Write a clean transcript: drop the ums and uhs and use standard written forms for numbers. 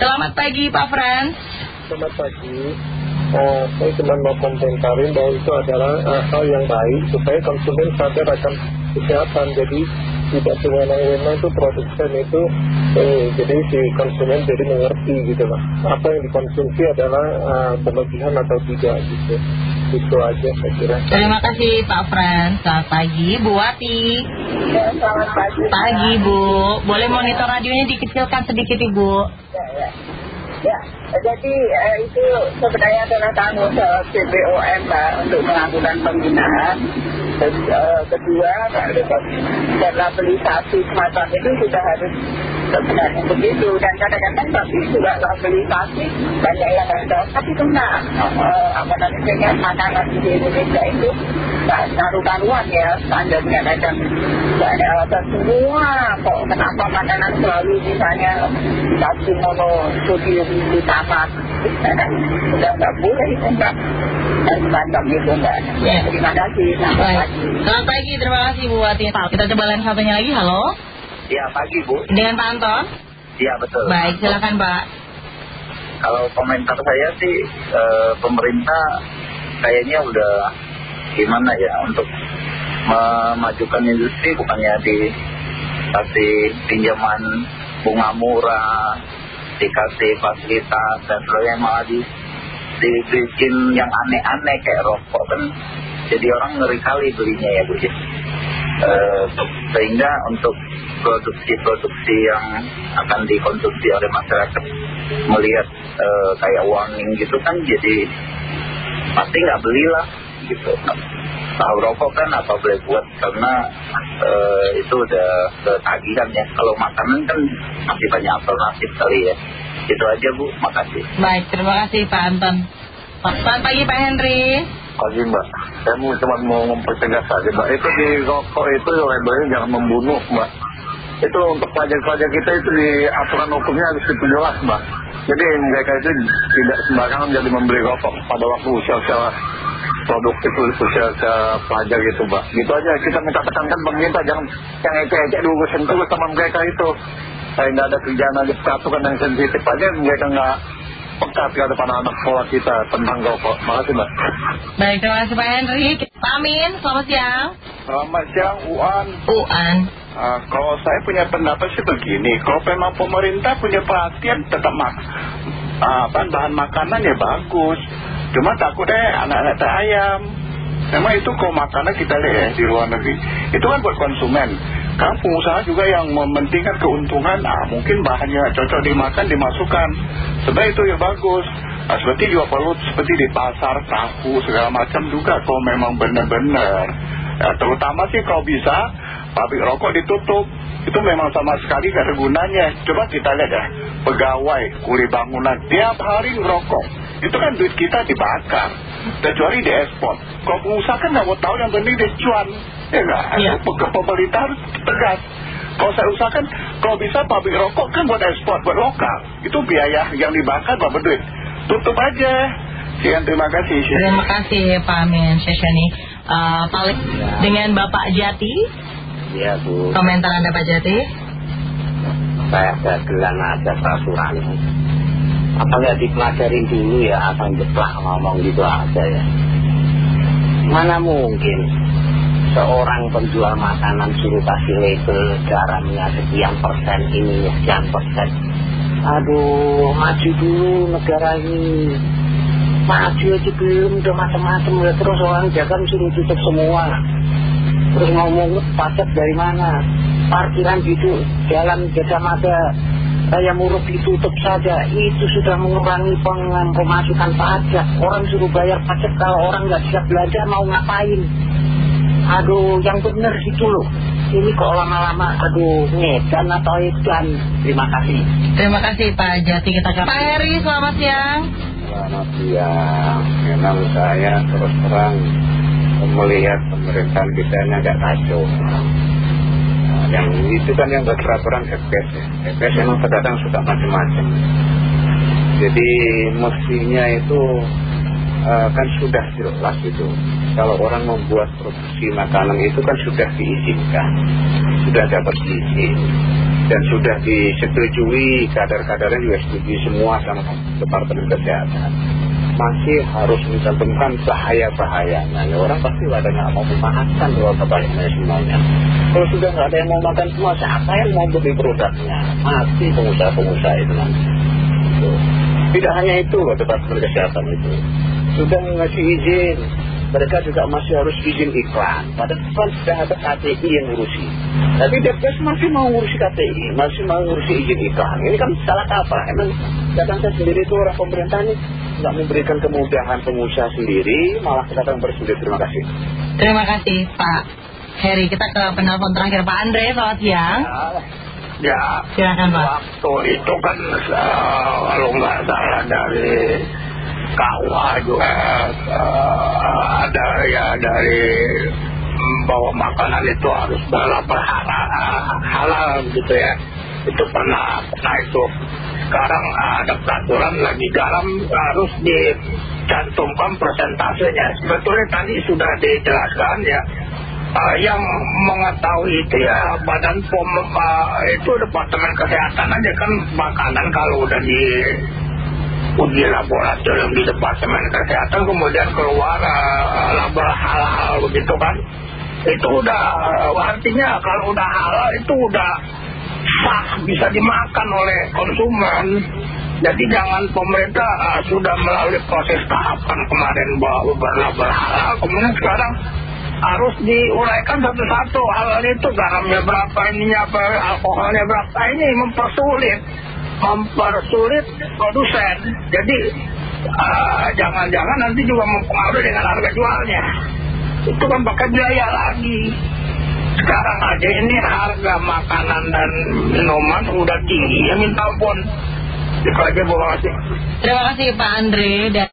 Selamat pagi Pak Frans. Selamat pagi. Saya cuma mau komentarin bahwa itu adalah hal yang baik supaya konsumen sadar akan kesehatan. Jadi tidak sewenang-wenang itu produsen itu jadi si konsumen jadi mengerti gitu lah. Apa yang dikonsumsi adalah berlebihan atau tidak gitu. Itu aja saya kira. Terima kasih Pak Frans. Selamat pagi Bu Wati. Ya, selamat pagi. Pagi Bu. Boleh monitor radionya dikecilkan sedikit Ibu. Ya, jadi itu sebenarnya adalah tanggung jawab BPOM Mbak untuk melakukan pembinaan. Kedua, dan labelisasi semacam itu sudah harus sebenarnya begitu. Dan kadang-kadang tapi juga labelisasi banyak yang ada. Tapi itu enggak, makanan di Indonesia itu enggak karu-karuan ya standarnya kadang. Ada alasan semua kok kenapa makanan selalu misalnya dikasih monosodium glutamat. Sudah enggak boleh itu Mbak. Dan semacam itu Mbak. Terima kasih. Selamat pagi, terima kasih Bu Wati. Kita coba lain satunya lagi, halo. Ya, pagi Bu. Dengan Pak Anton? Iya, betul. Baik, silakan Pak. Kalau komentar saya sih, pemerintah kayaknya udah gimana ya untuk memajukan industri, bukannya dikasih pinjaman bunga murah, dikasih fasilitas dan sebagainya, malah dibikin yang aneh-aneh kayak rokok kan. Jadi orang ngeri kali belinya ya Bu ya. Sehingga untuk produksi-produksi yang akan dikonsumsi oleh masyarakat melihat kayak warning gitu kan, jadi pasti nggak belilah gitu. Tahu rokok kan apa boleh buat karena itu udah ketagihan ya. Kalau makanan kan masih banyak alternatif kali ya. Itu aja Bu, makasih. Baik, terima kasih Pak Anton. Selamat pagi Pak Henry. Pagi Mbak, saya cuma mau mempertegas saja Mbak. Itu di rokok itu labelnya jangan membunuh Mbak. Itu untuk pajak-pajak kita itu di aturan hukumnya harus jelas Mbak. Jadi mereka itu tidak sembarangan jadi membeli rokok pada waktu usia-usia produktif, usia-usia pelajar gitu Mbak. Gitu aja kita minta tekankan pemerintah jangan yang ecek-ecek diurusin terus sama mereka itu. Saya nggak ada kerjaan aja peraturan yang sensitif aja mereka nggak peka terhadap anak-anak sekolah kita tentang rokok. Makasih Mbak. Baik, terima kasih Pak Henry. Pak Amin, selamat siang. Selamat siang Uan. Kalau saya punya pendapat sih begini, kalau memang pemerintah punya perhatian tetap bahan makanan ya bagus. Cuma takutnya anak-anak teh ayam. Memang itu kalau makanan kita lihat ya, di luar negeri itu kan buat konsumen. Karena pengusaha juga yang mementingkan keuntungan. Mungkin bahannya cocok dimakan dimasukkan. Sebenarnya itu ya bagus. Seperti juga perlu seperti di pasar tahu segala macam juga kalau memang benar-benar. Terutama sih kalau bisa pabrik rokok ditutup. Itu memang sama sekali gak ada gunanya. Coba kita lihat ya, pegawai kuli bangunan tiap hari ngerokok. Itu kan duit kita dibakar, kecuali diekspor. Kalau pengusaha kan gak mau tahu, yang penting dia cuan. Ya enggak, pemerintah harus tegas. Kalau saya usahakan, kalau bisa pabrik rokok kan buat ekspor, buat lokal. Itu biaya yang dibakar berapa duit. Tutup aja. Sekian, terima kasih. Terima kasih Pak Amin Syeshani. Paling dengan Bapak Jati. Iya Bu. Komentar Anda Pak Jati. Saya dagelan aja peraturan. Apakah dipelajarin dulu ya, asal jeplak ngomong gitu aja ya. Mana mungkin seorang penjual makanan suruh kasih label garamnya sekian persen, ininya sekian persen. Aduh, maju dulu negara ini. Maju aja belum, udah macam-macam ya. Terus orang jalan suruh tutup semua. Terus ngomong pajak dari mana? Parkiran gitu, jalan Gajah Mada Raya Murug ditutup saja. Itu sudah mengurangi pemasukan pajak. Orang suruh bayar pajak, kalau orang nggak siap belajar mau ngapain? Aduh, yang benar situ loh. Ini kok lama-lama, aduh, ngedan atau edan. Terima kasih. Terima kasih Pak Jati. Kita ke Pak Heri, selamat siang. Selamat siang. Memang saya terus terang melihat pemerintahan kita ini agak kacau. Yang itu kan yang peraturan FPS ya. FPS memang terkadang suka macam-macam. Jadi mestinya itu kan sudah jelas itu. Kalau orang membuat produksi makanan itu kan sudah diizinkan, sudah dapat izin. dan sudah disetujui, kadar-kadarnya juga setuju semua sama Departemen Kesehatan. Masih harus mencantumkan bahaya-bahayanya. Orang pasti ada nggak mau memakan bahwa bahayanya semuanya. Kalau sudah nggak ada yang mau makan semua, siapa yang mau beli produknya? Mati pengusaha-pengusaha itu nanti. Tidak hanya itu, Departemen Kesehatan itu sudah ngasih izin. Mereka juga masih harus izin iklan. Padahal sudah ada KTI yang ngurusi. Tapi Depkes masih mau ngurusi KTI, masih mau ngurusi izin iklan. Ini kan salah kaprah. Emang kadang saya sendiri itu orang pemerintah ini nggak memberikan kemudahan pengusaha sendiri, malah kadang bersulit. Terima kasih. Terima kasih Pak Heri. Kita ke penelpon terakhir Pak Andre. Selamat siang. Ya, silakan Pak. Waktu itu kan kalau nggak salah dari KUA juga ada ya, dari bawa makanan itu harus halal gitu ya. Itu pernah itu. Sekarang ada peraturan lagi dalam, harus dicantumkan persentasenya. Sebetulnya tadi sudah dijelaskan ya. Yang mengetahui itu ya Badan POM, itu Departemen Kesehatan aja kan. Makanan kalau udah di uji laboratorium di Departemen Kesehatan kemudian keluar label halal begitu kan, itu udah artinya kalau udah halal itu udah sah, bisa dimakan oleh konsumen. Jadi jangan pemerintah sudah melalui proses tahapan kemarin bahwa berlabel halal, kemudian sekarang harus diuraikan satu-satu halal itu garamnya berapa, ininya apa, alkoholnya berapa. Ini mempersulit produsen. Jadi jangan-jangan nanti juga mempengaruhi dengan harga jualnya. Itu kan pakai biaya lagi. Sekarang aja ini harga makanan dan minuman udah tinggi, ya minta ampun. Itu aja, Bu. Terima kasih Pak Andre.